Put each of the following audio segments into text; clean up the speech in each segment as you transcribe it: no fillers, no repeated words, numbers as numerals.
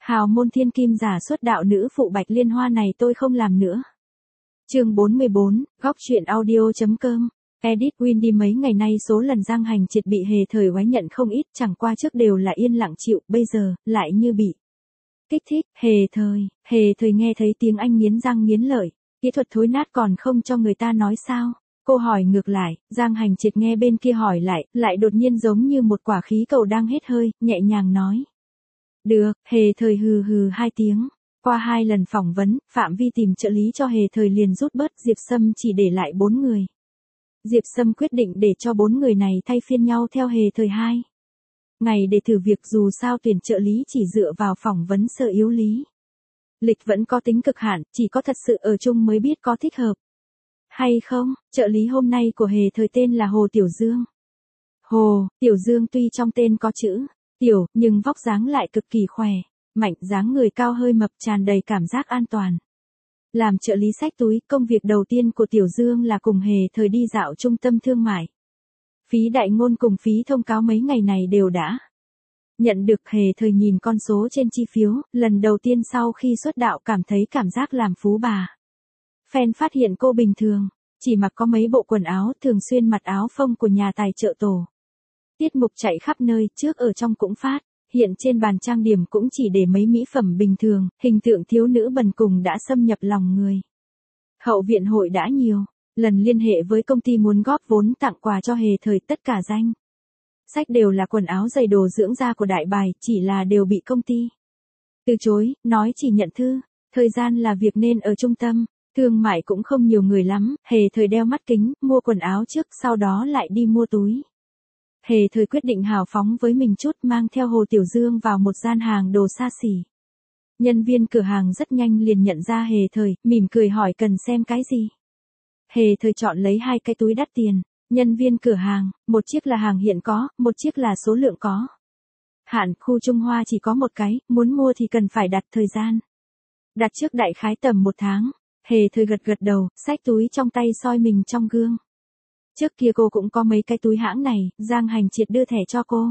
Hào môn thiên kim giả xuất đạo nữ phụ Bạch Liên Hoa này tôi không làm nữa. Chương 44, góc truyện audio.com. Edit Windy mấy ngày nay số lần Giang Hành Triệt bị Hề Thời oái nhận không ít, chẳng qua trước đều là yên lặng chịu, bây giờ lại như bị kích thích. Hề Thời nghe thấy tiếng anh nghiến răng nghiến lợi, kỹ thuật thối nát còn không cho người ta nói sao? Cô hỏi ngược lại, Giang Hành Triệt nghe bên kia hỏi lại đột nhiên giống như một quả khí cầu đang hết hơi, nhẹ nhàng nói. Được, Hề Thời hừ hừ hai tiếng. Qua 2 lần phỏng vấn, Phạm Vi tìm trợ lý cho Hề Thời liền rút bớt, Diệp Sâm chỉ để lại 4 người. Diệp Sâm quyết định để cho 4 người này thay phiên nhau theo Hề Thời 2 ngày để thử việc, dù sao tuyển trợ lý chỉ dựa vào phỏng vấn sơ yếu lý. Lịch vẫn có tính cực hạn, chỉ có thật sự ở chung mới biết có thích hợp hay không. Trợ lý hôm nay của Hề Thời tên là Hồ Tiểu Dương. Hồ Tiểu Dương tuy trong tên có chữ tiểu, nhưng vóc dáng lại cực kỳ khỏe, mạnh, dáng người cao hơi mập, tràn đầy cảm giác an toàn. Làm trợ lý xách túi, công việc đầu tiên của Tiểu Dương là cùng Hề Thời đi dạo trung tâm thương mại. Phí đại ngôn cùng phí thông cáo mấy ngày này đều đã nhận được. Hề Thời nhìn con số trên chi phiếu, lần đầu tiên sau khi xuất đạo cảm thấy cảm giác làm phú bà. Fan phát hiện cô bình thường, chỉ mặc có mấy bộ quần áo, thường xuyên mặc áo phông của nhà tài trợ tổ. Tiết mục chạy khắp nơi, trước ở trong cũng phát, hiện trên bàn trang điểm cũng chỉ để mấy mỹ phẩm bình thường, hình tượng thiếu nữ bần cùng đã xâm nhập lòng người. Hậu viện hội đã nhiều lần liên hệ với công ty muốn góp vốn tặng quà cho Hề Thời, tất cả danh sách đều là quần áo, giày, đồ dưỡng da của đại bài, chỉ là đều bị công ty từ chối, nói chỉ nhận thư, thời gian là việc nên ở trung tâm thương mại cũng không nhiều người lắm. Hề Thời đeo mắt kính, mua quần áo trước, sau đó lại đi mua túi. Hề Thời quyết định hào phóng với mình chút, mang theo Hồ Tiểu Dương vào một gian hàng đồ xa xỉ. Nhân viên cửa hàng rất nhanh liền nhận ra Hề Thời, mỉm cười hỏi cần xem cái gì. Hề Thời chọn lấy 2 cái túi đắt tiền. Nhân viên cửa hàng, một chiếc là hàng hiện có, một chiếc là số lượng có hạn, khu Trung Hoa chỉ có một cái, muốn mua thì cần phải đặt thời gian. Đặt trước đại khái tầm 1 tháng. Hề Thời gật đầu, xách túi trong tay soi mình trong gương. Trước kia cô cũng có mấy cái túi hãng này, Giang Hành Triệt đưa thẻ cho cô.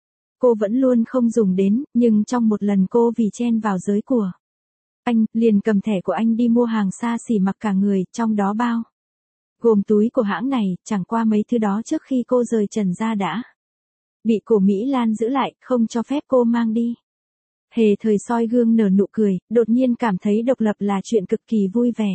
Cô vẫn luôn không dùng đến, nhưng trong một lần cô vì chen vào giới của anh, liền cầm thẻ của anh đi mua hàng xa xỉ mặc cả người, trong đó bao gồm túi của hãng này, chẳng qua mấy thứ đó trước khi cô rời trần ra đã bị cổ Mỹ Lan giữ lại, không cho phép cô mang đi. Hề Thời soi gương nở nụ cười, đột nhiên cảm thấy độc lập là chuyện cực kỳ vui vẻ.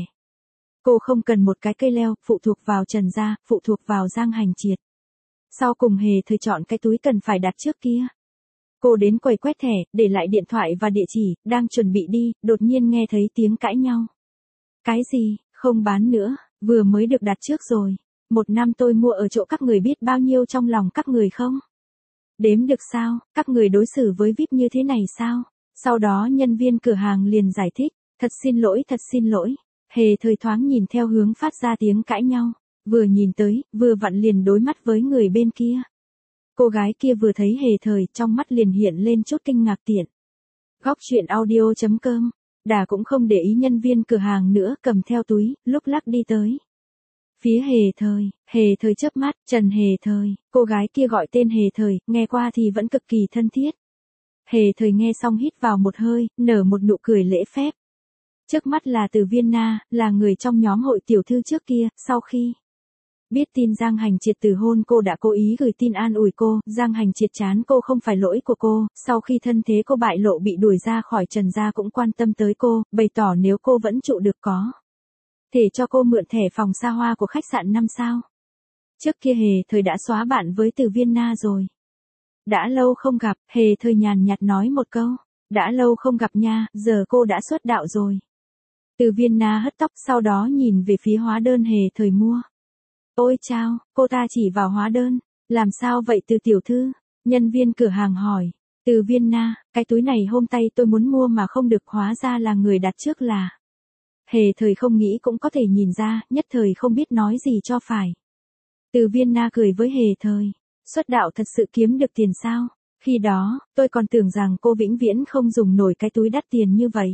Cô không cần một cái cây leo, phụ thuộc vào Trần gia, phụ thuộc vào Giang Hành Triệt. Sau cùng Hề Thời chọn cái túi cần phải đặt trước kia. Cô đến quầy quét thẻ, để lại điện thoại và địa chỉ, đang chuẩn bị đi, đột nhiên nghe thấy tiếng cãi nhau. Cái gì, không bán nữa, vừa mới được đặt trước rồi. 1 năm tôi mua ở chỗ các người, biết bao nhiêu trong lòng các người không? Đếm được sao, các người đối xử với VIP như thế này sao? Sau đó nhân viên cửa hàng liền giải thích, thật xin lỗi. Hề Thời thoáng nhìn theo hướng phát ra tiếng cãi nhau, vừa nhìn tới, vừa vặn liền đối mắt với người bên kia. Cô gái kia vừa thấy Hề Thời, trong mắt liền hiện lên chút kinh ngạc. Tiện. Góc truyện audio.com. Đà cũng không để ý nhân viên cửa hàng nữa, cầm theo túi, lúc lắc đi tới phía Hề Thời chớp mắt, Trần Hề Thời, cô gái kia gọi tên Hề Thời, nghe qua thì vẫn cực kỳ thân thiết. Hề Thời nghe xong hít vào một hơi, nở một nụ cười lễ phép. Trước mắt là Từ Vienna, là người trong nhóm hội tiểu thư trước kia, sau khi biết tin Giang Hành Triệt từ hôn cô đã cố ý gửi tin an ủi cô, Giang Hành Triệt chán cô không phải lỗi của cô, sau khi thân thế cô bại lộ bị đuổi ra khỏi Trần gia cũng quan tâm tới cô, bày tỏ nếu cô vẫn trụ được có thể cho cô mượn thẻ phòng xa hoa của khách sạn 5 sao. Trước kia Hề Thời đã xóa bạn với Từ Vienna rồi. Đã lâu không gặp, Hề Thời nhàn nhạt nói một câu, đã lâu không gặp nha, giờ cô đã xuất đạo rồi. Từ Vienna hất tóc, sau đó nhìn về phía hóa đơn Hề Thời mua. Ôi chao, cô ta chỉ vào hóa đơn, làm sao vậy Từ tiểu thư? Nhân viên cửa hàng hỏi. Từ Vienna, cái túi này hôm tay tôi muốn mua mà không được, hóa ra là người đặt trước là. Hề Thời không nghĩ cũng có thể nhìn ra, nhất thời không biết nói gì cho phải. Từ Vienna cười với Hề Thời, xuất đạo thật sự kiếm được tiền sao? Khi đó, tôi còn tưởng rằng cô vĩnh viễn không dùng nổi cái túi đắt tiền như vậy.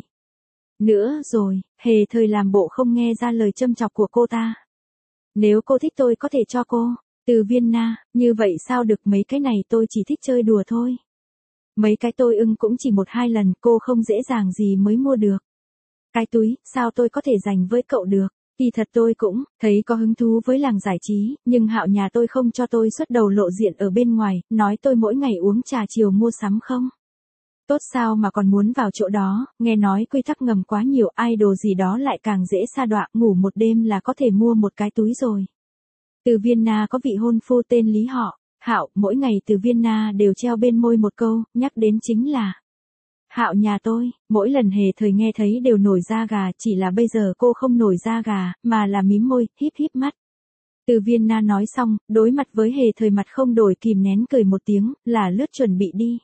Nữa rồi, Hề Thời làm bộ không nghe ra lời châm chọc của cô ta. Nếu cô thích tôi có thể cho cô. Từ Vienna, như vậy sao được, mấy cái này tôi chỉ thích chơi đùa thôi. Mấy cái tôi ưng cũng chỉ 1-2 lần, cô không dễ dàng gì mới mua được. Cái túi, sao tôi có thể dành với cậu được? Kỳ thật tôi cũng thấy có hứng thú với làng giải trí, nhưng Hạo nhà tôi không cho tôi xuất đầu lộ diện ở bên ngoài, nói tôi mỗi ngày uống trà chiều mua sắm không. Tốt sao mà còn muốn vào chỗ đó, nghe nói quy tắc ngầm quá nhiều, idol gì đó lại càng dễ sa đọa, ngủ một đêm là có thể mua một cái túi rồi. Từ Vienna có vị hôn phu tên Lý họ, Hạo, mỗi ngày từ Vienna đều treo bên môi một câu, nhắc đến chính là Hạo nhà tôi, mỗi lần Hề Thời nghe thấy đều nổi da gà, chỉ là bây giờ cô không nổi da gà, mà là mím môi, híp híp mắt. Từ Vienna nói xong, đối mặt với Hề Thời mặt không đổi kìm nén cười một tiếng, là lướt chuẩn bị đi.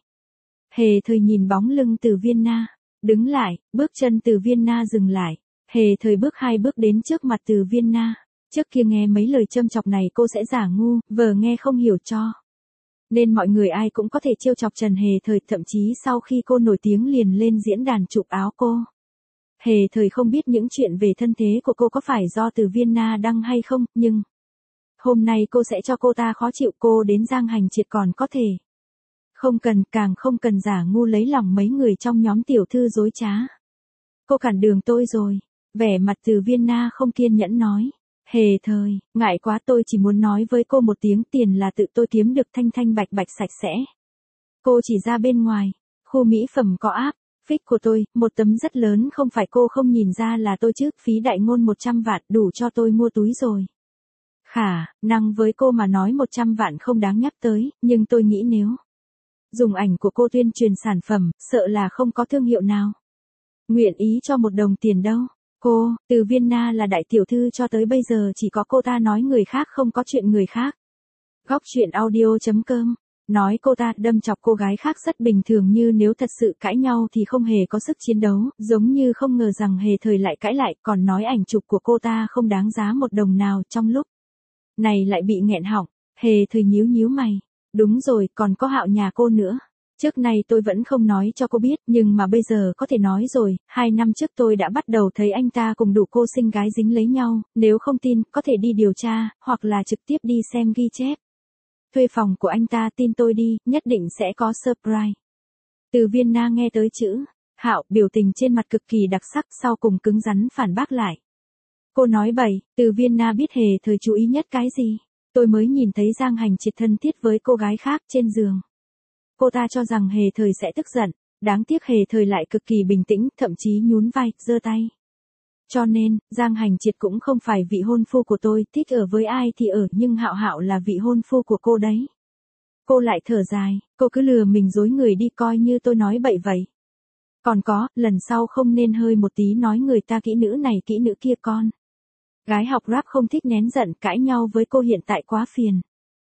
Hề Thời nhìn bóng lưng Từ Vienna, đứng lại, bước chân Từ Vienna dừng lại. Hề Thời bước 2 bước đến trước mặt Từ Vienna. Trước kia nghe mấy lời châm chọc này cô sẽ giả ngu, vờ nghe không hiểu cho. Nên mọi người ai cũng có thể trêu chọc Trần Hề Thời, thậm chí sau khi cô nổi tiếng liền lên diễn đàn chụp áo cô. Hề Thời không biết những chuyện về thân thế của cô có phải do Từ Vienna đăng hay không, nhưng hôm nay cô sẽ cho cô ta khó chịu, cô đến Giang Hành Triệt còn có thể. Không cần, càng không cần giả ngu lấy lòng mấy người trong nhóm tiểu thư dối trá. Cô cản đường tôi rồi. Vẻ mặt Từ Vienna không kiên nhẫn nói. Hề Thời, ngại quá, tôi chỉ muốn nói với cô một tiếng, tiền là tự tôi kiếm được, thanh thanh bạch bạch sạch sẽ. Cô chỉ ra bên ngoài, khu mỹ phẩm có áp, phích của tôi, một tấm rất lớn, không phải cô không nhìn ra là tôi chứ, phí đại ngôn 100 vạn đủ cho tôi mua túi rồi. Khả năng với cô mà nói 100 vạn không đáng nhắc tới, nhưng tôi nghĩ nếu dùng ảnh của cô tuyên truyền sản phẩm, sợ là không có thương hiệu nào nguyện ý cho 1 đồng tiền đâu. Cô, Từ Vienna là đại tiểu thư, cho tới bây giờ chỉ có cô ta nói người khác không có chuyện người khác. Góc chuyện audio.com, nói cô ta đâm chọc cô gái khác rất bình thường, như nếu thật sự cãi nhau thì không hề có sức chiến đấu, giống như không ngờ rằng Hề Thời lại cãi lại, còn nói ảnh chụp của cô ta không đáng giá 1 đồng nào, trong lúc này lại bị nghẹn họng. Hề Thời nhíu nhíu mày, đúng rồi, còn có Hạo nhà cô nữa. Trước nay tôi vẫn không nói cho cô biết, nhưng mà bây giờ có thể nói rồi, 2 năm trước tôi đã bắt đầu thấy anh ta cùng đủ cô xinh gái dính lấy nhau, nếu không tin, có thể đi điều tra, hoặc là trực tiếp đi xem ghi chép. Thuê phòng của anh ta, tin tôi đi, nhất định sẽ có surprise. Từ Vienna nghe tới chữ Hạo, biểu tình trên mặt cực kỳ đặc sắc, sau cùng cứng rắn phản bác lại. Cô nói bậy. Từ Vienna biết Hề Thời chú ý nhất cái gì? Tôi mới nhìn thấy Giang Hành Triệt thân thiết với cô gái khác trên giường. Cô ta cho rằng Hề Thời sẽ tức giận, đáng tiếc Hề Thời lại cực kỳ bình tĩnh, thậm chí nhún vai, giơ tay. Cho nên, Giang Hành Triệt cũng không phải vị hôn phu của tôi, thích ở với ai thì ở, nhưng Hạo Hạo là vị hôn phu của cô đấy. Cô lại thở dài, cô cứ lừa mình dối người đi, coi như tôi nói bậy vậy. Còn có, lần sau không nên hơi một tí nói người ta kỹ nữ này kỹ nữ kia con. Gái học rap không thích nén giận, cãi nhau với cô hiện tại quá phiền.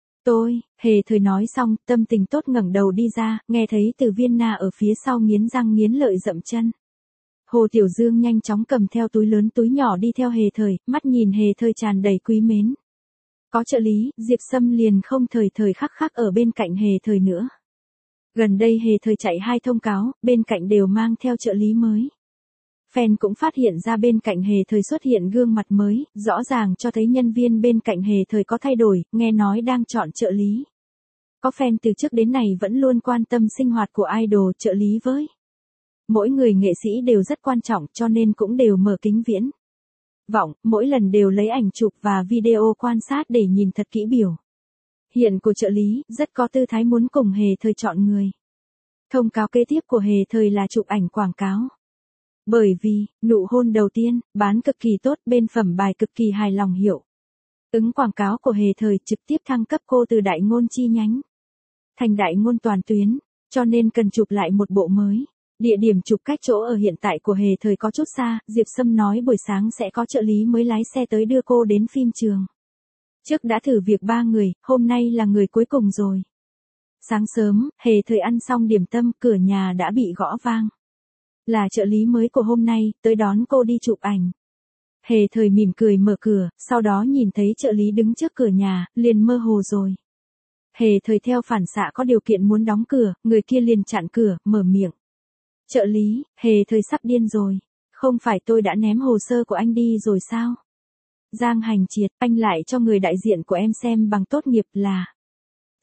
Hề Thời nói xong, tâm tình tốt ngẩng đầu đi ra, nghe thấy Từ Vienna ở phía sau nghiến răng nghiến lợi dậm chân. Hồ Tiểu Dương nhanh chóng cầm theo túi lớn túi nhỏ đi theo Hề Thời, mắt nhìn Hề Thời tràn đầy quý mến. Có trợ lý, Diệp Sâm liền không thời thời khắc khắc ở bên cạnh Hề Thời nữa. Gần đây Hề Thời chạy 2 thông cáo, bên cạnh đều mang theo trợ lý mới. Fan cũng phát hiện ra bên cạnh Hề Thời xuất hiện gương mặt mới, rõ ràng cho thấy nhân viên bên cạnh Hề Thời có thay đổi, nghe nói đang chọn trợ lý. Có fan từ trước đến nay vẫn luôn quan tâm sinh hoạt của idol, trợ lý với mỗi người nghệ sĩ đều rất quan trọng, cho nên cũng đều mở kính viễn vọng, mỗi lần đều lấy ảnh chụp và video quan sát để nhìn thật kỹ biểu hiện của trợ lý, rất có tư thái muốn cùng Hề Thời chọn người. Thông cáo kế tiếp của Hề Thời là chụp ảnh quảng cáo. Bởi vì, nụ hôn đầu tiên, bán cực kỳ tốt, bên phẩm bài cực kỳ hài lòng hiệu ứng quảng cáo của Hề Thời trực tiếp thăng cấp cô từ đại ngôn chi nhánh thành đại ngôn toàn tuyến, cho nên cần chụp lại một bộ mới. Địa điểm chụp cách chỗ ở hiện tại của Hề Thời có chút xa, Diệp Sâm nói buổi sáng sẽ có trợ lý mới lái xe tới đưa cô đến phim trường. Trước đã thử việc 3 người, hôm nay là người cuối cùng rồi. Sáng sớm, Hề Thời ăn xong điểm tâm, cửa nhà đã bị gõ vang. Là trợ lý mới của hôm nay, tới đón cô đi chụp ảnh. Hề Thời mỉm cười mở cửa, sau đó nhìn thấy trợ lý đứng trước cửa nhà, liền mơ hồ rồi. Hề Thời theo phản xạ có điều kiện muốn đóng cửa, người kia liền chặn cửa, mở miệng. Trợ lý, Hề Thời sắp điên rồi. Không phải tôi đã ném hồ sơ của anh đi rồi sao? Giang Hành Triệt, anh lại cho người đại diện của em xem bằng tốt nghiệp là.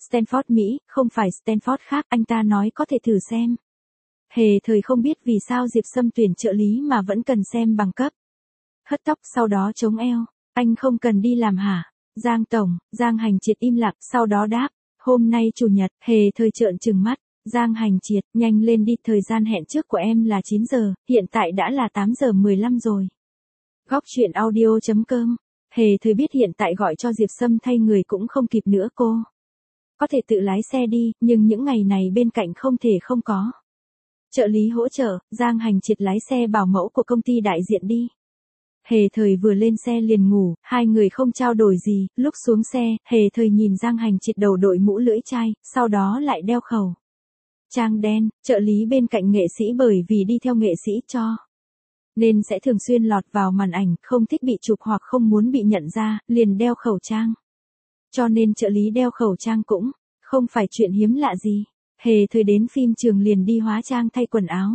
Stanford Mỹ, không phải Stanford khác, anh ta nói có thể thử xem. Hề thời không biết vì sao Diệp Sâm tuyển trợ lý mà vẫn cần xem bằng cấp. Hất tóc sau đó chống eo. Anh không cần đi làm hả? Giang Tổng, Giang Hành Triệt im lặng, sau đó đáp. Hôm nay Chủ nhật, Hề thời trợn trừng mắt. Giang Hành Triệt, nhanh lên đi, thời gian hẹn trước của em là 9 giờ, hiện tại đã là 8 giờ 15 rồi. Góc chuyện audio.com. Hề thời biết hiện tại gọi cho Diệp Sâm thay người cũng không kịp nữa cô. Có thể tự lái xe đi, nhưng những ngày này bên cạnh không thể không có trợ lý hỗ trợ. Giang Hành Triệt lái xe bảo mẫu của công ty đại diện đi. Hề thời vừa lên xe liền ngủ, hai người không trao đổi gì. Lúc xuống xe, Hề thời nhìn Giang Hành Triệt đầu đội mũ lưỡi chai, sau đó lại đeo khẩu trang đen. Trợ lý bên cạnh nghệ sĩ bởi vì đi theo nghệ sĩ cho nên sẽ thường xuyên lọt vào màn ảnh, không thích bị chụp hoặc không muốn bị nhận ra, liền đeo khẩu trang. Cho nên trợ lý đeo khẩu trang cũng không phải chuyện hiếm lạ gì. Hề thời đến phim trường liền đi hóa trang thay quần áo.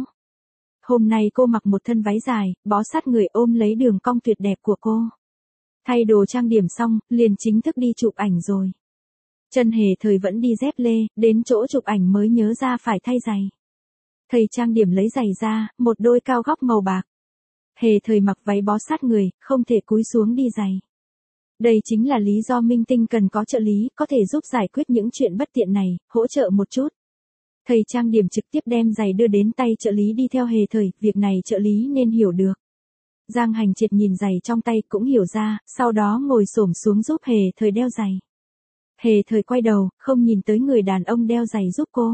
Hôm nay cô mặc một thân váy dài, bó sát người ôm lấy đường cong tuyệt đẹp của cô. Thay đồ trang điểm xong, liền chính thức đi chụp ảnh rồi. Chân Hề thời vẫn đi dép lê, đến chỗ chụp ảnh mới nhớ ra phải thay giày. Thầy trang điểm lấy giày ra, một đôi cao gót màu bạc. Hề thời mặc váy bó sát người, không thể cúi xuống đi giày. Đây chính là lý do minh tinh cần có trợ lý, có thể giúp giải quyết những chuyện bất tiện này, hỗ trợ một chút. Thầy trang điểm trực tiếp đem giày đưa đến tay trợ lý đi theo Hề thời, việc này trợ lý nên hiểu được. Giang Hành Triệt nhìn giày trong tay cũng hiểu ra, sau đó ngồi xổm xuống giúp Hề thời đeo giày. Hề thời quay đầu, không nhìn tới người đàn ông đeo giày giúp cô.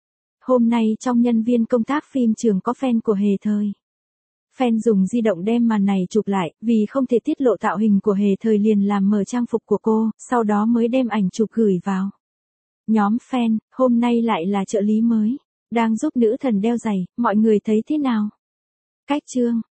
Hôm nay trong nhân viên công tác phim trường có fan của Hề thời. Fan dùng di động đem màn này chụp lại, vì không thể tiết lộ tạo hình của Hề thời liền làm mờ trang phục của cô, sau đó mới đem ảnh chụp gửi vào nhóm fan. Hôm nay lại là trợ lý mới đang giúp nữ thần đeo giày, mọi người thấy thế nào? Cách chương